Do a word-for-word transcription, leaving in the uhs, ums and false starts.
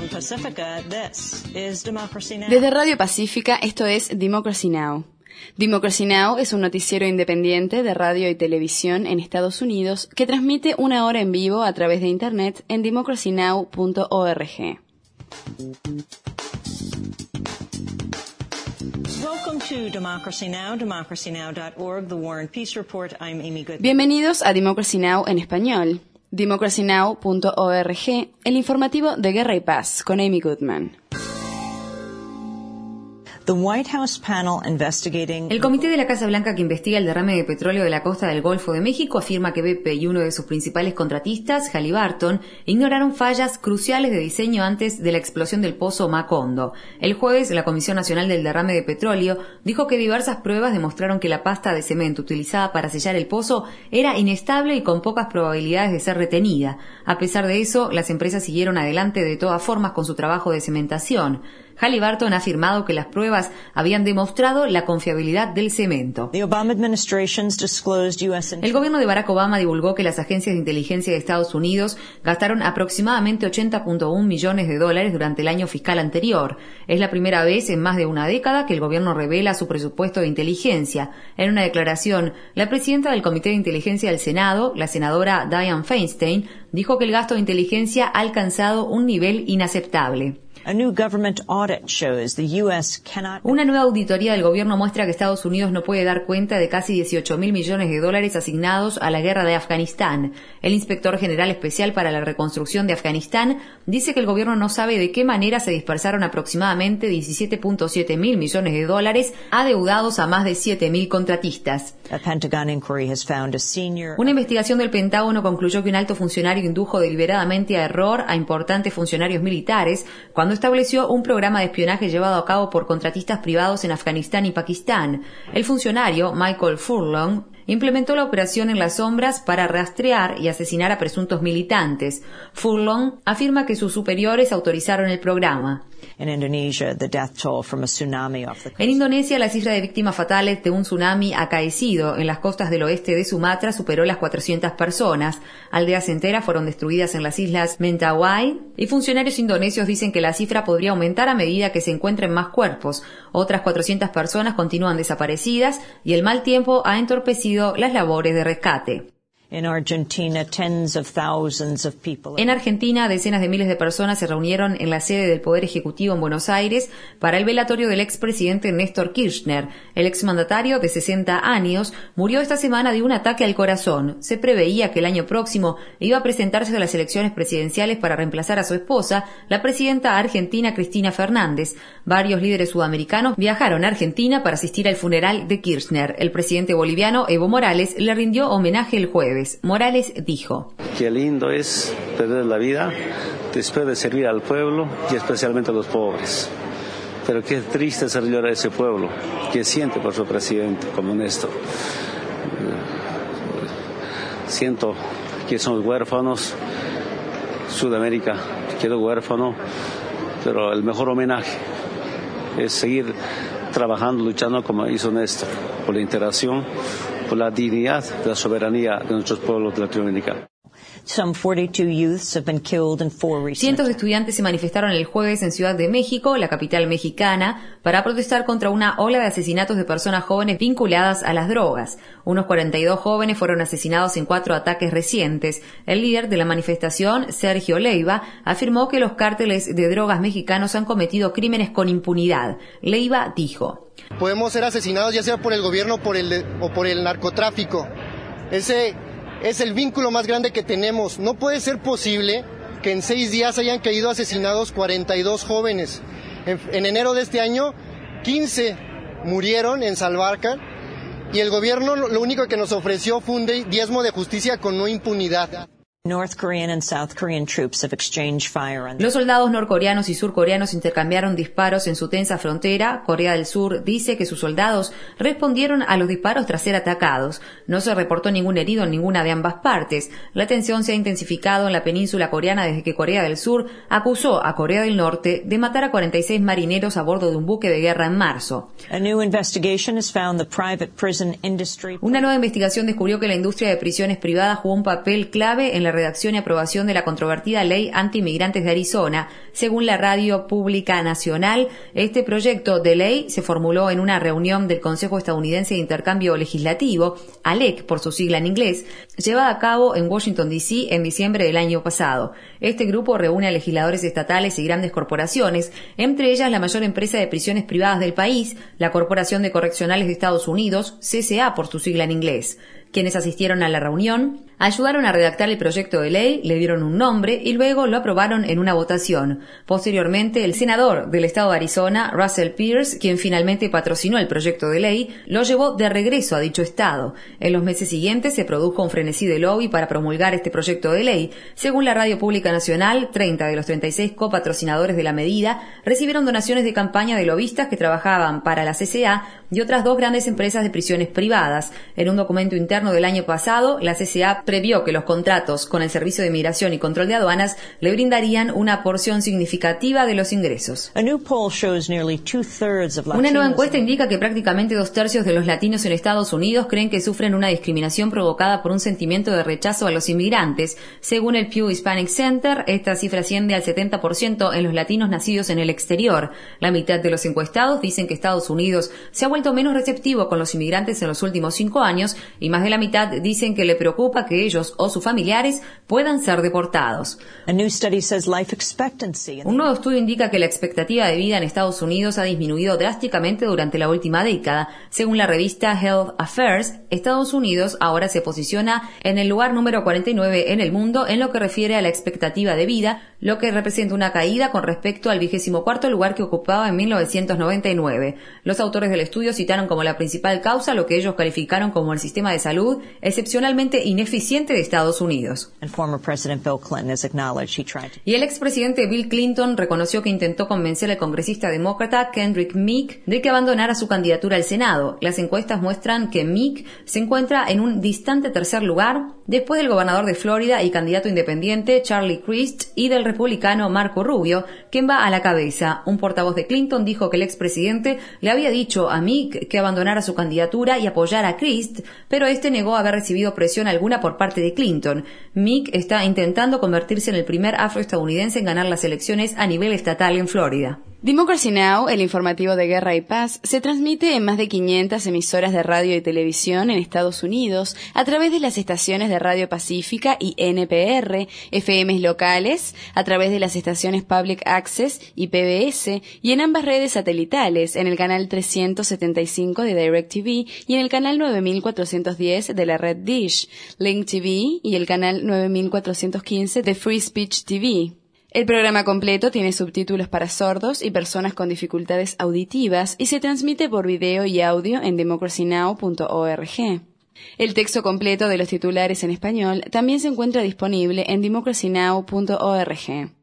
Desde Radio Pacífica, esto es Democracy Now! Democracy Now! Es un noticiero independiente de radio y televisión en Estados Unidos que transmite una hora en vivo a través de Internet en democracy now punto org. Bienvenidos a Democracy Now! En español. democracy now punto org, el informativo de Guerra y Paz, con Amy Goodman. El comité de la Casa Blanca que investiga el derrame de petróleo de la costa del Golfo de México afirma que B P y uno de sus principales contratistas, Halliburton, ignoraron fallas cruciales de diseño antes de la explosión del pozo Macondo. El jueves, la Comisión Nacional del Derrame de Petróleo dijo que diversas pruebas demostraron que la pasta de cemento utilizada para sellar el pozo era inestable y con pocas probabilidades de ser retenida. A pesar de eso, las empresas siguieron adelante de todas formas con su trabajo de cementación. Halliburton ha afirmado que las pruebas habían demostrado la confiabilidad del cemento. El gobierno de Barack Obama divulgó que las agencias de inteligencia de Estados Unidos gastaron aproximadamente ochenta punto uno millones de dólares durante el año fiscal anterior. Es la primera vez en más de una década que el gobierno revela su presupuesto de inteligencia. En una declaración, la presidenta del Comité de Inteligencia del Senado, la senadora Dianne Feinstein, dijo que el gasto de inteligencia ha alcanzado un nivel inaceptable. Una nueva auditoría del gobierno muestra que Estados Unidos no puede dar cuenta de casi dieciocho mil millones de dólares asignados a la guerra de Afganistán. El inspector general especial para la reconstrucción de Afganistán dice que el gobierno no sabe de qué manera se dispersaron aproximadamente diecisiete punto siete mil millones de dólares adeudados a más de siete mil contratistas. Una investigación del Pentágono concluyó que un alto funcionario indujo deliberadamente a error a importantes funcionarios militares cuando estableció un programa de espionaje llevado a cabo por contratistas privados en Afganistán y Pakistán. El funcionario, Michael Furlong, implementó la operación en las sombras para rastrear y asesinar a presuntos militantes. Furlong afirma que sus superiores autorizaron el programa. En Indonesia, la cifra de víctimas fatales de un tsunami acaecido en las costas del oeste de Sumatra superó las cuatrocientas personas. Aldeas enteras fueron destruidas en las islas Mentawai y funcionarios indonesios dicen que la cifra podría aumentar a medida que se encuentren más cuerpos. Otras cuatrocientas personas continúan desaparecidas y el mal tiempo ha entorpecido las labores de rescate. En Argentina, decenas de miles de personas se reunieron en la sede del Poder Ejecutivo en Buenos Aires para el velatorio del expresidente Néstor Kirchner. El exmandatario, de sesenta años, murió esta semana de un ataque al corazón. Se preveía que el año próximo iba a presentarse a las elecciones presidenciales para reemplazar a su esposa, la presidenta argentina Cristina Fernández. Varios líderes sudamericanos viajaron a Argentina para asistir al funeral de Kirchner. El presidente boliviano, Evo Morales, le rindió homenaje el jueves. Morales dijo: Qué lindo es perder la vida después de servir al pueblo y especialmente a los pobres. Pero qué triste es ayudar a ese pueblo que siente por su presidente como Néstor. Siento que somos huérfanos. Sudamérica quedó huérfano, pero el mejor homenaje es seguir trabajando, luchando como hizo Néstor, por la integración, por la dignidad de la soberanía de nuestros pueblos latinoamericanos. Cientos de estudiantes se manifestaron el jueves en Ciudad de México, la capital mexicana, para protestar contra una ola de asesinatos de personas jóvenes vinculadas a las drogas. Unos cuarenta y dos jóvenes fueron asesinados en cuatro ataques recientes. El líder de la manifestación, Sergio Leiva, afirmó que los cárteles de drogas mexicanos han cometido crímenes con impunidad. Leiva dijo: Podemos ser asesinados ya sea por el gobierno por el, o por el narcotráfico. Ese es el vínculo más grande que tenemos. No puede ser posible que en seis días hayan caído asesinados cuarenta y dos jóvenes. En, en enero de este año, quince murieron en Salvarcar y el gobierno lo, lo único que nos ofreció fue un diezmo de justicia con no impunidad. Los soldados norcoreanos y surcoreanos intercambiaron disparos en su tensa frontera. Corea del Sur dice que sus soldados respondieron a los disparos tras ser atacados. No se reportó ningún herido en ninguna de ambas partes. La tensión se ha intensificado en la península coreana desde que Corea del Sur acusó a Corea del Norte de matar a cuarenta y seis marineros a bordo de un buque de guerra en marzo. Una nueva investigación descubrió que la industria de prisiones privadas jugó un papel clave en la la redacción y aprobación de la controvertida ley anti-inmigrantes de Arizona. Según la Radio Pública Nacional, este proyecto de ley se formuló en una reunión del Consejo Estadounidense de Intercambio Legislativo, A L E C por su sigla en inglés, llevada a cabo en Washington, D C en diciembre del año pasado. Este grupo reúne a legisladores estatales y grandes corporaciones, entre ellas la mayor empresa de prisiones privadas del país, la Corporación de Correccionales de Estados Unidos, C C A por su sigla en inglés. Quienes asistieron a la reunión ayudaron a redactar el proyecto de ley, le dieron un nombre y luego lo aprobaron en una votación. Posteriormente, el senador del estado de Arizona, Russell Pierce, quien finalmente patrocinó el proyecto de ley, lo llevó de regreso a dicho estado. En los meses siguientes se produjo un frenesí de lobby para promulgar este proyecto de ley. Según la Radio Pública Nacional, treinta de los treinta y seis copatrocinadores de la medida recibieron donaciones de campaña de lobistas que trabajaban para la C C A y otras dos grandes empresas de prisiones privadas. En un documento interno del año pasado, la C C A previó que los contratos con el Servicio de Migración y Control de Aduanas le brindarían una porción significativa de los ingresos. Una nueva encuesta indica que prácticamente dos tercios de los latinos en Estados Unidos creen que sufren una discriminación provocada por un sentimiento de rechazo a los inmigrantes. Según el Pew Hispanic Center, esta cifra asciende al setenta por ciento en los latinos nacidos en el exterior. La mitad de los encuestados dicen que Estados Unidos se ha vuelto menos receptivo con los inmigrantes en los últimos cinco años y más de la mitad dicen que le preocupa que ellos o sus familiares puedan ser deportados. Un nuevo estudio indica que la expectativa de vida en Estados Unidos ha disminuido drásticamente durante la última década. Según la revista Health Affairs, Estados Unidos ahora se posiciona en el lugar número cuarenta y nueve en el mundo en lo que refiere a la expectativa de vida, lo que representa una caída con respecto al vigésimo cuarto lugar que ocupaba en mil novecientos noventa y nueve. Los autores del estudio citaron como la principal causa lo que ellos calificaron como el sistema de salud excepcionalmente ineficiente de Estados Unidos. Y el expresidente Bill Clinton reconoció que intentó convencer al congresista demócrata Kendrick Meek de que abandonara su candidatura al Senado. Las encuestas muestran que Meek se encuentra en un distante tercer lugar, después del gobernador de Florida y candidato independiente Charlie Crist y del republicano Marco Rubio, quien va a la cabeza. Un portavoz de Clinton dijo que el expresidente le había dicho a Meek que abandonara su candidatura y apoyara a Crist, pero este negó haber recibido presión alguna por parte de Clinton. Meek está intentando convertirse en el primer afroestadounidense en ganar las elecciones a nivel estatal en Florida. Democracy Now!, el informativo de Guerra y Paz, se transmite en más de quinientas emisoras de radio y televisión en Estados Unidos a través de las estaciones de Radio Pacífica y N P R, F Ms locales, a través de las estaciones Public Access y P B S, y en ambas redes satelitales, en el canal trescientos setenta y cinco de DirecTV y en el canal nueve mil cuatrocientos diez de la red Dish, Link T V y el canal nueve mil cuatrocientos quince de Free Speech T V. El programa completo tiene subtítulos para sordos y personas con dificultades auditivas y se transmite por video y audio en democracy now punto org. El texto completo de los titulares en español también se encuentra disponible en democracy now punto org.